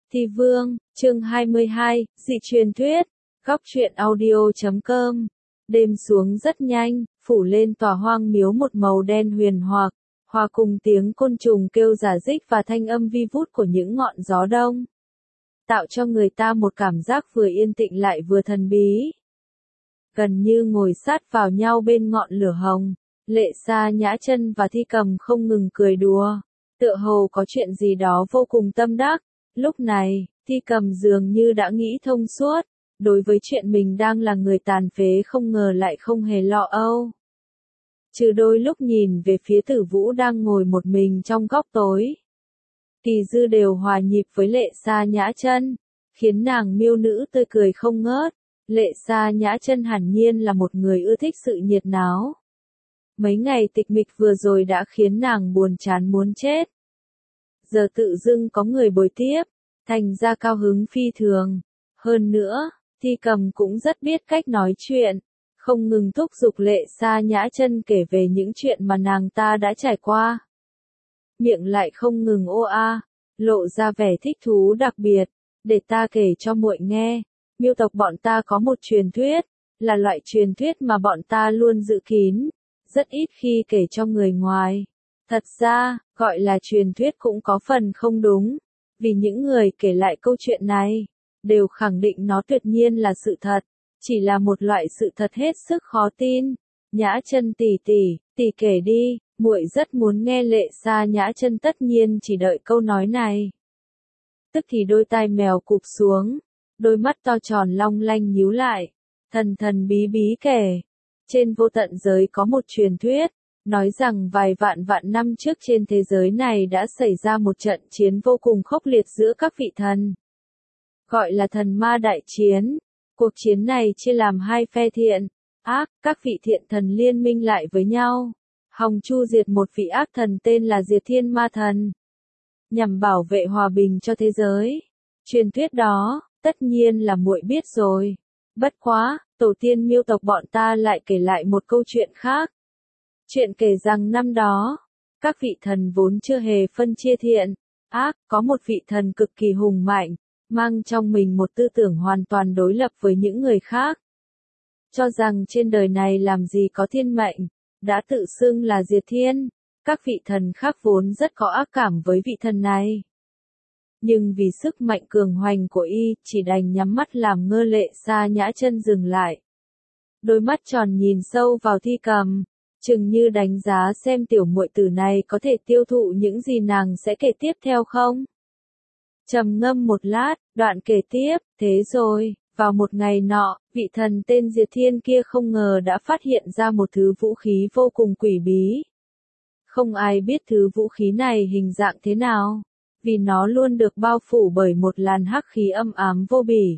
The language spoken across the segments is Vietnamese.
Thi Vương, chương 22, dị truyền thuyết, góc truyện audio.com. Đêm xuống rất nhanh, phủ lên tòa hoang miếu một màu đen huyền hoặc, hòa cùng tiếng côn trùng kêu rả rích và thanh âm vi vút của những ngọn gió đông, tạo cho người ta một cảm giác vừa yên tĩnh lại vừa thần bí. Gần như ngồi sát vào nhau bên ngọn lửa hồng, Lệ Sa Nhã Chân và Thi Cầm không ngừng cười đùa, tựa hồ có chuyện gì đó vô cùng tâm đắc. Lúc này, Thi Cầm dường như đã nghĩ thông suốt, đối với chuyện mình đang là người tàn phế không ngờ lại không hề lo âu. Trừ đôi lúc nhìn về phía Tử Vũ đang ngồi một mình trong góc tối, Kỳ Dư đều hòa nhịp với Lệ Sa Nhã Chân, khiến nàng miêu nữ tươi cười không ngớt. Lệ Sa Nhã Chân hẳn nhiên là một người ưa thích sự nhiệt náo. Mấy ngày tịch mịch vừa rồi đã khiến nàng buồn chán muốn chết. Giờ tự dưng có người bồi tiếp, thành ra cao hứng phi thường. Hơn nữa, Thi Cầm cũng rất biết cách nói chuyện, không ngừng thúc giục Lệ Sa Nhã Chân kể về những chuyện mà nàng ta đã trải qua. Miệng lại không ngừng ô a, lộ ra vẻ thích thú đặc biệt, để ta kể cho muội nghe. Miêu tộc bọn ta có một truyền thuyết, là loại truyền thuyết mà bọn ta luôn giữ kín, rất ít khi kể cho người ngoài. Thật ra, gọi là truyền thuyết cũng có phần không đúng, vì những người kể lại câu chuyện này, đều khẳng định nó tuyệt nhiên là sự thật, chỉ là một loại sự thật hết sức khó tin. Nhã Chân tỷ kể đi, muội rất muốn nghe. Lệ Sa Nhã Chân tất nhiên chỉ đợi câu nói này, tức thì đôi tai mèo cụp xuống, đôi mắt to tròn long lanh nhíu lại, thần thần bí bí kể. Trên vô tận giới có một truyền thuyết, nói rằng vài vạn năm trước trên thế giới này đã xảy ra một trận chiến vô cùng khốc liệt giữa các vị thần. Gọi là thần ma đại chiến. Cuộc chiến này chia làm hai phe thiện, ác, các vị thiện thần liên minh lại với nhau, hòng chu diệt một vị ác thần tên là Diệt Thiên Ma Thần, nhằm bảo vệ hòa bình cho thế giới. Truyền thuyết đó, tất nhiên là muội biết rồi. Bất quá, tổ tiên Miêu tộc bọn ta lại kể lại một câu chuyện khác. Chuyện kể rằng năm đó, các vị thần vốn chưa hề phân chia thiện, ác, có một vị thần cực kỳ hùng mạnh, mang trong mình một tư tưởng hoàn toàn đối lập với những người khác. Cho rằng trên đời này làm gì có thiên mệnh, đã tự xưng là Diệt Thiên. Các vị thần khác vốn rất có ác cảm với vị thần này. Nhưng vì sức mạnh cường hoành của y, chỉ đành nhắm mắt làm ngơ. Lệ Sa Nhã Chân dừng lại. Đôi mắt tròn nhìn sâu vào Thi Cầm, chừng như đánh giá xem tiểu muội tử này có thể tiêu thụ những gì nàng sẽ kể tiếp theo không. Trầm ngâm một lát, đoạn kể tiếp, thế rồi, vào một ngày nọ, vị thần tên Diệt Thiên kia không ngờ đã phát hiện ra một thứ vũ khí vô cùng quỷ bí. Không ai biết thứ vũ khí này hình dạng thế nào, vì nó luôn được bao phủ bởi một làn hắc khí âm ám vô bỉ.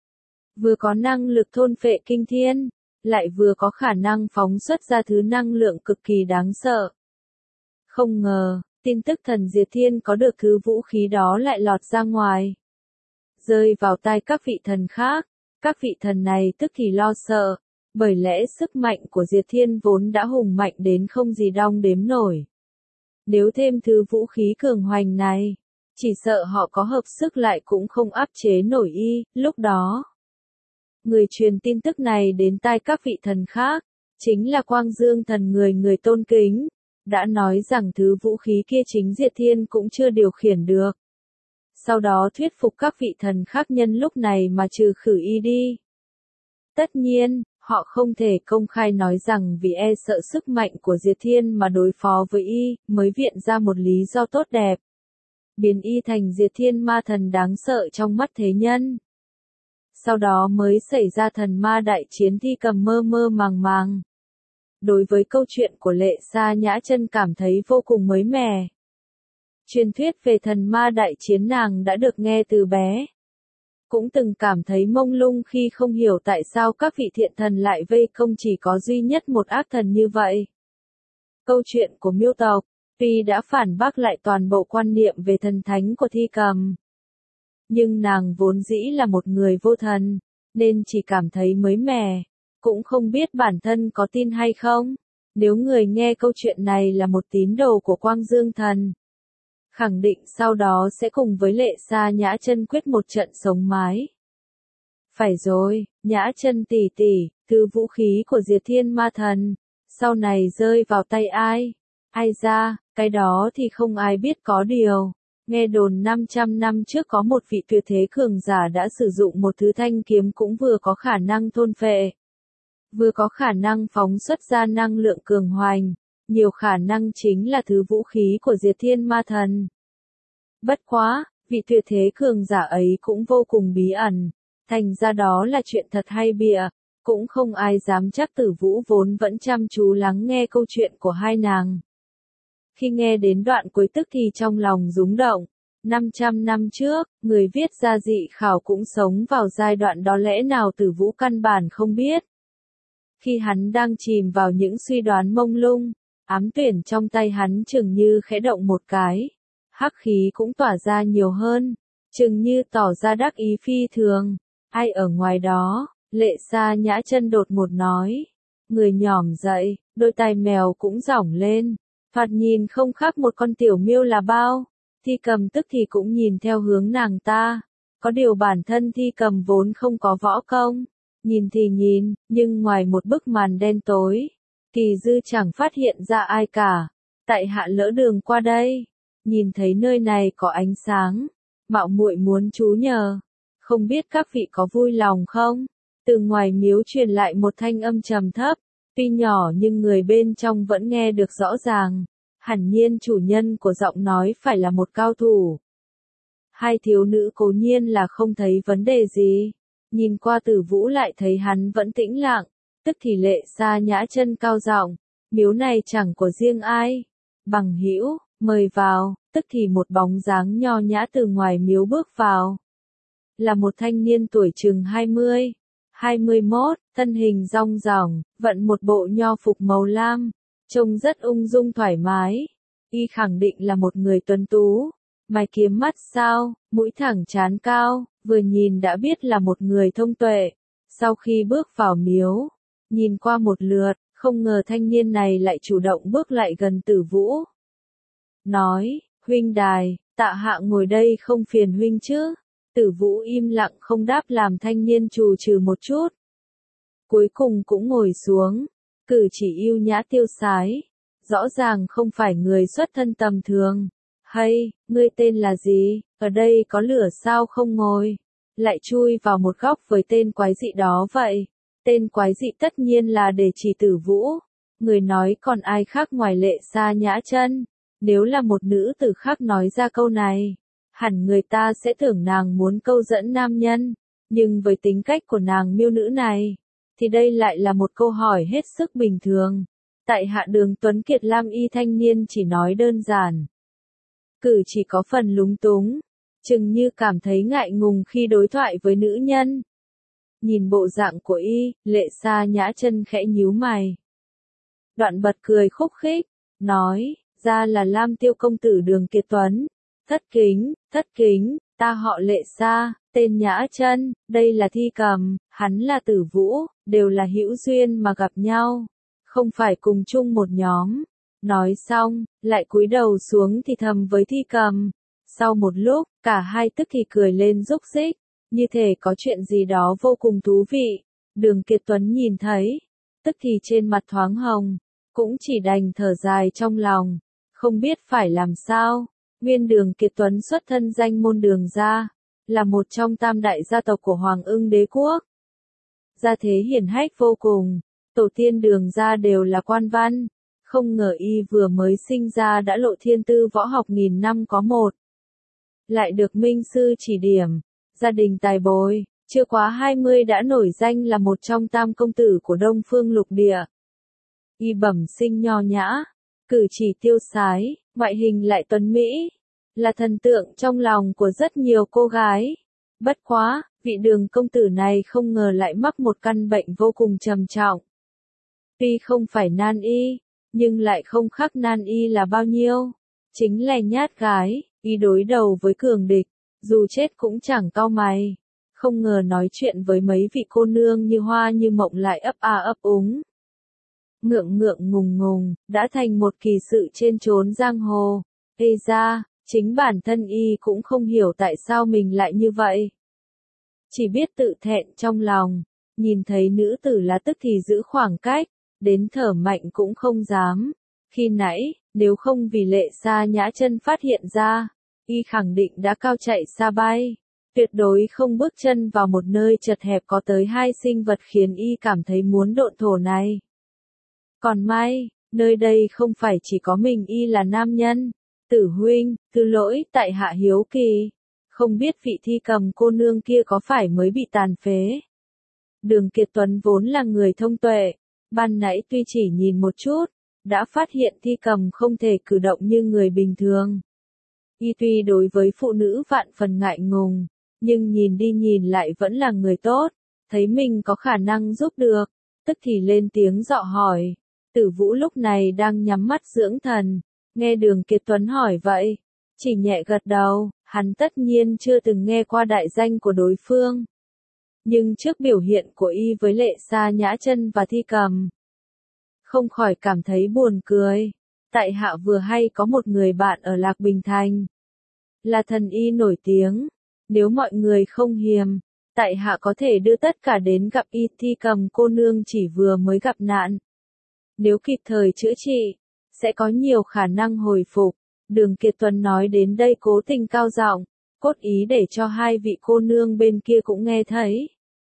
Vừa có năng lực thôn phệ kinh thiên, lại vừa có khả năng phóng xuất ra thứ năng lượng cực kỳ đáng sợ. Không ngờ, tin tức thần Diệt Thiên có được thứ vũ khí đó lại lọt ra ngoài, rơi vào tai các vị thần khác. Các vị thần này tức thì lo sợ, bởi lẽ sức mạnh của Diệt Thiên vốn đã hùng mạnh đến không gì đong đếm nổi. Nếu thêm thứ vũ khí cường hoành này, chỉ sợ họ có hợp sức lại cũng không áp chế nổi y. Lúc đó, người truyền tin tức này đến tai các vị thần khác, chính là Quang Dương thần người tôn kính, đã nói rằng thứ vũ khí kia chính Diệt Thiên cũng chưa điều khiển được. Sau đó thuyết phục các vị thần khác nhân lúc này mà trừ khử y đi. Tất nhiên, họ không thể công khai nói rằng vì e sợ sức mạnh của Diệt Thiên mà đối phó với y, mới viện ra một lý do tốt đẹp, biến y thành Diệt Thiên Ma Thần đáng sợ trong mắt thế nhân. Sau đó mới xảy ra thần ma đại chiến. Thi Cầm mơ màng. Đối với câu chuyện của Lệ Sa Nhã Chân cảm thấy vô cùng mới mẻ. Truyền thuyết về thần ma đại chiến nàng đã được nghe từ bé. Cũng từng cảm thấy mông lung khi không hiểu tại sao các vị thiện thần lại vây công chỉ có duy nhất một ác thần như vậy. Câu chuyện của Miêu tộc, tuy đã phản bác lại toàn bộ quan niệm về thần thánh của Thi Cầm, nhưng nàng vốn dĩ là một người vô thần, nên chỉ cảm thấy mới mẻ, cũng không biết bản thân có tin hay không. Nếu người nghe câu chuyện này là một tín đồ của Quang Dương thần, khẳng định sau đó sẽ cùng với Lệ Sa Nhã Chân quyết một trận sống mái. Phải rồi, Nhã Chân tỷ tỷ, thứ vũ khí của Diệt Thiên Ma Thần, sau này rơi vào tay ai? Ai ra, cái đó thì không ai biết có điều. Nghe đồn 500 năm trước có một vị tuyệt thế cường giả đã sử dụng một thứ thanh kiếm cũng vừa có khả năng thôn phệ, vừa có khả năng phóng xuất ra năng lượng cường hoành, nhiều khả năng chính là thứ vũ khí của Diệt Thiên Ma Thần. Bất quá, vị tuyệt thế cường giả ấy cũng vô cùng bí ẩn, thành ra đó là chuyện thật hay bịa, cũng không ai dám chắc. Tử Vũ vốn vẫn chăm chú lắng nghe câu chuyện của hai nàng. Khi nghe đến đoạn cuối tức thì trong lòng rúng động. 500 năm trước, người viết ra dị khảo cũng sống vào giai đoạn đó, lẽ nào Tử Vũ căn bản không biết? Khi hắn đang chìm vào những suy đoán mông lung, ám tuyển trong tay hắn chừng như khẽ động một cái. Hắc khí cũng tỏa ra nhiều hơn, chừng như tỏ ra đắc ý phi thường. Ai ở ngoài đó? Lệ Sa Nhã Chân đột ngột nói. Người nhỏm dậy, đôi tai mèo cũng rỏng lên. Thoạt nhìn không khác một con tiểu miêu là bao. Thi Cầm tức thì cũng nhìn theo hướng nàng ta. Có điều bản thân Thi Cầm vốn không có võ công. Nhìn thì nhìn, nhưng ngoài một bức màn đen tối, Kỳ Dư chẳng phát hiện ra ai cả. Tại hạ lỡ đường qua đây, nhìn thấy nơi này có ánh sáng, mạo muội muốn trú nhờ. Không biết các vị có vui lòng không? Từ ngoài miếu truyền lại một thanh âm trầm thấp, tuy nhỏ nhưng người bên trong vẫn nghe được rõ ràng. Hẳn nhiên chủ nhân của giọng nói phải là một cao thủ. Hai thiếu nữ cố nhiên là không thấy vấn đề gì. Nhìn qua Tử Vũ lại thấy hắn vẫn tĩnh lặng, tức thì Lệ Sa Nhã Chân cao giọng, miếu này chẳng của riêng ai. Bằng hữu, mời vào, tức thì một bóng dáng nho nhã từ ngoài miếu bước vào. Là một thanh niên tuổi chừng 20, 21, thân hình rong ròng, vận một bộ nho phục màu lam, trông rất ung dung thoải mái. Y khẳng định là một người tuấn tú, mày kiếm mắt sao, mũi thẳng trán cao, vừa nhìn đã biết là một người thông tuệ. Sau khi bước vào miếu, nhìn qua một lượt, không ngờ thanh niên này lại chủ động bước lại gần Tử Vũ. Nói, huynh đài, tạ hạ ngồi đây không phiền huynh chứ? Tử Vũ im lặng không đáp làm thanh niên trù trừ một chút. Cuối cùng cũng ngồi xuống, cử chỉ yêu nhã tiêu sái. Rõ ràng không phải người xuất thân tầm thường. Hay, ngươi tên là gì? Ở đây có lửa sao không ngồi? Lại chui vào một góc với tên quái dị đó vậy. Tên quái dị tất nhiên là để chỉ Tử Vũ. Người nói còn ai khác ngoài Lệ Sa Nhã Chân. Nếu là một nữ tử khác nói ra câu này, hẳn người ta sẽ tưởng nàng muốn câu dẫn nam nhân. Nhưng với tính cách của nàng miêu nữ này, thì đây lại là một câu hỏi hết sức bình thường. Tại hạ Đường Tuấn Kiệt Lam y thanh niên chỉ nói đơn giản. Cử chỉ có phần lúng túng, chừng như cảm thấy ngại ngùng khi đối thoại với nữ nhân. Nhìn bộ dạng của y, Lệ Sa Nhã Chân khẽ nhíu mày. Đoạn bật cười khúc khích, nói, ra là Lam Tiêu công tử Đường Kiệt Tuấn. Thất kính, ta họ Lệ Sa, tên Nhã Chân, đây là Thi Cầm, hắn là Tử Vũ, đều là hữu duyên mà gặp nhau, không phải cùng chung một nhóm. Nói xong, lại cúi đầu xuống thì thầm với Thi Cầm. Sau một lúc, cả hai tức thì cười lên rúc rích, như thể có chuyện gì đó vô cùng thú vị. Đường Kiệt Tuấn nhìn thấy, tức thì trên mặt thoáng hồng, cũng chỉ đành thở dài trong lòng, không biết phải làm sao. Nguyên Đường Kiệt Tuấn xuất thân danh môn Đường gia, là một trong tam đại gia tộc của Hoàng Ưng Đế quốc. Gia thế hiển hách vô cùng, tổ tiên Đường gia đều là quan văn. Không ngờ y vừa mới sinh ra đã lộ thiên tư võ học nghìn năm có một. Lại được minh sư chỉ điểm, gia đình tài bồi, chưa quá 20 đã nổi danh là một trong tam công tử của Đông Phương Lục Địa. Y bẩm sinh nho nhã, cử chỉ tiêu sái, ngoại hình lại tuấn mỹ, là thần tượng trong lòng của rất nhiều cô gái. Bất quá, vị Đường công tử này không ngờ lại mắc một căn bệnh vô cùng trầm trọng. Tuy không phải nan y, nhưng lại không khác nan y là bao nhiêu. Chính là nhát gái, y đối đầu với cường địch, dù chết cũng chẳng cau mày. Không ngờ nói chuyện với mấy vị cô nương như hoa như mộng lại ấp a ấp úng. Ngượng ngùng ngùng, đã thành một kỳ sự trên chốn giang hồ. Ê ra, Chính bản thân y cũng không hiểu tại sao mình lại như vậy. Chỉ biết tự thẹn trong lòng, nhìn thấy nữ tử là tức thì giữ khoảng cách, đến thở mạnh cũng không dám. Khi nãy, nếu không vì Lệ Sa Nhã Chân phát hiện ra, y khẳng định đã cao chạy xa bay. Tuyệt đối không bước chân vào một nơi chật hẹp có tới 2 sinh vật khiến y cảm thấy muốn độn thổ này. Còn may, nơi đây không phải chỉ có mình y là nam nhân. Tử huynh, thứ lỗi, tại hạ hiếu kỳ. Không biết vị Thi Cầm cô nương kia có phải mới bị tàn phế. Đường Kiệt Tuấn vốn là người thông tuệ. Ban nãy tuy chỉ nhìn một chút, đã phát hiện Thi Cầm không thể cử động như người bình thường. Y tuy đối với phụ nữ vạn phần ngại ngùng, nhưng nhìn đi nhìn lại vẫn là người tốt, thấy mình có khả năng giúp được, tức thì lên tiếng dọ hỏi. Tử Vũ lúc này đang nhắm mắt dưỡng thần, nghe Đường Kiệt Tuấn hỏi vậy, chỉ nhẹ gật đầu, hắn tất nhiên chưa từng nghe qua đại danh của đối phương. Nhưng trước biểu hiện của y với Lệ Sa Nhã Chân và Thi Cầm, không khỏi cảm thấy buồn cười. Tại hạ vừa hay có một người bạn ở Lạc Bình Thành, là thần y nổi tiếng, nếu mọi người không hiềm, tại hạ có thể đưa tất cả đến gặp y. Thi Cầm cô nương chỉ vừa mới gặp nạn, nếu kịp thời chữa trị, sẽ có nhiều khả năng hồi phục. Đường Kiệt Tuấn nói đến đây cố tình cao giọng, cốt ý để cho 2 vị cô nương bên kia cũng nghe thấy.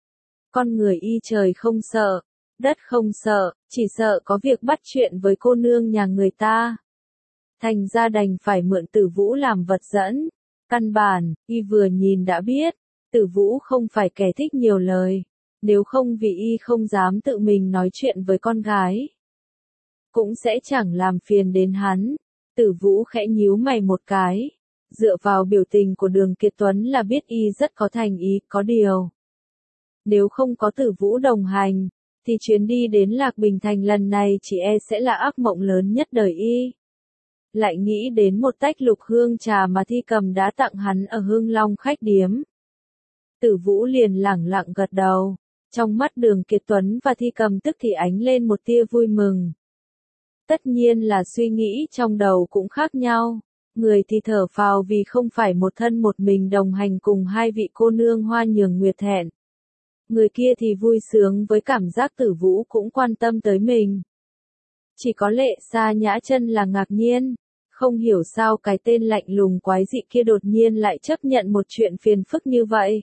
Con người y trời không sợ, đất không sợ, chỉ sợ có việc bắt chuyện với cô nương nhà người ta. Thành ra đành phải mượn Tử Vũ làm vật dẫn. Căn bản, y vừa nhìn đã biết, Tử Vũ không phải kẻ thích nhiều lời, nếu không vì y không dám tự mình nói chuyện với con gái, cũng sẽ chẳng làm phiền đến hắn. Tử Vũ khẽ nhíu mày một cái, dựa vào biểu tình của Đường Kiệt Tuấn là biết y rất có thành ý, có điều. Nếu không có Tử Vũ đồng hành, thì chuyến đi đến Lạc Bình Thành lần này chỉ e sẽ là ác mộng lớn nhất đời y. Lại nghĩ đến một tách lục hương trà mà Thi Cầm đã tặng hắn ở Hương Long khách điếm. Tử Vũ liền lẳng lặng gật đầu, trong mắt Đường Kiệt Tuấn và Thi Cầm tức thì ánh lên một tia vui mừng. Tất nhiên là suy nghĩ trong đầu cũng khác nhau, người thì thở phào vì không phải một thân một mình đồng hành cùng 2 vị cô nương Hoa Nhường Nguyệt Thẹn. Người kia thì vui sướng với cảm giác Tử Vũ cũng quan tâm tới mình. Chỉ có Lệ Sa Nhã Chân là ngạc nhiên, không hiểu sao cái tên lạnh lùng quái dị kia đột nhiên lại chấp nhận một chuyện phiền phức như vậy.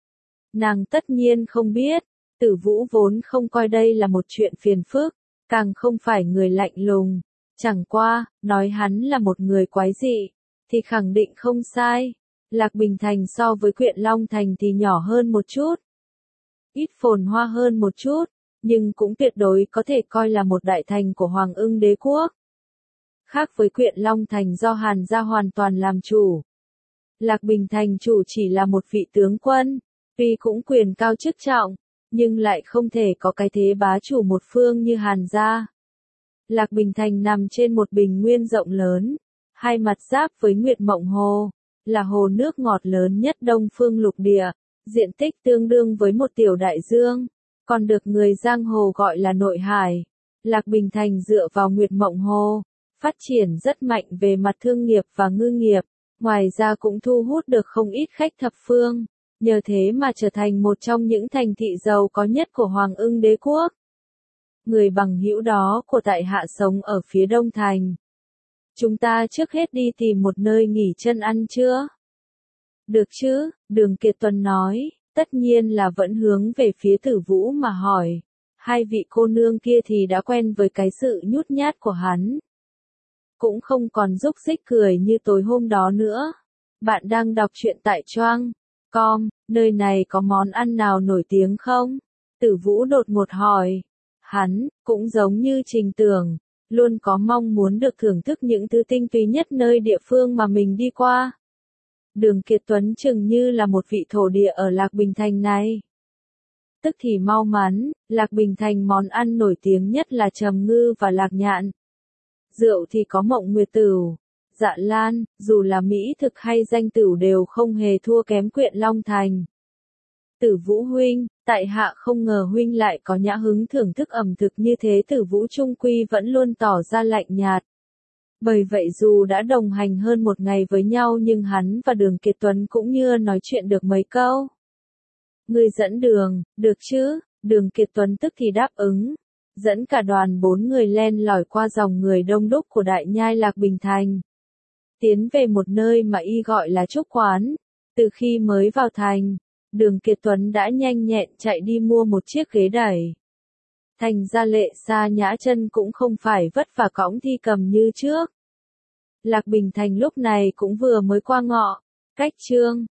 Nàng tất nhiên không biết, Tử Vũ vốn không coi đây là một chuyện phiền phức, càng không phải người lạnh lùng. Chẳng qua, nói hắn là một người quái dị, thì khẳng định không sai. Lạc Bình Thành so với Quyện Long Thành thì nhỏ hơn một chút, ít phồn hoa hơn một chút, nhưng cũng tuyệt đối có thể coi là một đại thành của Hoàng Ưng Đế quốc. Khác với Quyện Long Thành do Hàn gia hoàn toàn làm chủ, Lạc Bình Thành chủ chỉ là một vị tướng quân, tuy cũng quyền cao chức trọng, nhưng lại không thể có cái thế bá chủ một phương như Hàn gia. Lạc Bình Thành nằm trên một bình nguyên rộng lớn, 2 mặt giáp với Nguyệt Mộng Hồ, là hồ nước ngọt lớn nhất Đông Phương Lục Địa, diện tích tương đương với một tiểu đại dương, còn được người giang hồ gọi là Nội Hải. Lạc Bình Thành dựa vào Nguyệt Mộng Hồ, phát triển rất mạnh về mặt thương nghiệp và ngư nghiệp, ngoài ra cũng thu hút được không ít khách thập phương, nhờ thế mà trở thành một trong những thành thị giàu có nhất của Hoàng Ưng Đế quốc. Người bằng hữu đó của tại hạ sống ở phía đông thành. Chúng ta trước hết đi tìm một nơi nghỉ chân ăn chưa? Được chứ, Đường Kiệt Tuấn nói, tất nhiên là vẫn hướng về phía Tử Vũ mà hỏi. 2 vị cô nương kia thì đã quen với cái sự nhút nhát của hắn, cũng không còn rúc rích cười như tối hôm đó nữa. Bạn đang đọc truyện tại Choang.com, nơi này có món ăn nào nổi tiếng không? Tử Vũ đột ngột hỏi. Hắn, cũng giống như Trình Tưởng, luôn có mong muốn được thưởng thức những thứ tinh túy nhất nơi địa phương mà mình đi qua. Đường Kiệt Tuấn chừng như là một vị thổ địa ở Lạc Bình Thành này. Tức thì mau mắn, Lạc Bình Thành món ăn nổi tiếng nhất là trầm ngư và lạc nhạn. Rượu thì có Mộng Nguyệt Tửu, Dạ Lan, dù là mỹ thực hay danh tửu đều không hề thua kém Quyện Long Thành. Tử Vũ huynh, tại hạ không ngờ huynh lại có nhã hứng thưởng thức ẩm thực như thế. Tử Vũ trung quy vẫn luôn tỏ ra lạnh nhạt. Bởi vậy dù đã đồng hành hơn một ngày với nhau nhưng hắn và Đường Kiệt Tuấn cũng như nói chuyện được mấy câu. Người dẫn đường, được chứ? Đường Kiệt Tuấn tức thì đáp ứng. Dẫn cả đoàn 4 người len lỏi qua dòng người đông đúc của Đại Nhai Lạc Bình Thành. Tiến về một nơi mà y gọi là Trúc Quán. Từ khi mới vào thành, Đường Kiệt Tuấn đã nhanh nhẹn chạy đi mua một chiếc ghế đẩy. Thành ra Lệ Sa nhã chân cũng không phải vất vả cõng thi cầm như trước. Lạc Bình Thành lúc này cũng vừa mới qua ngọ, cách Trương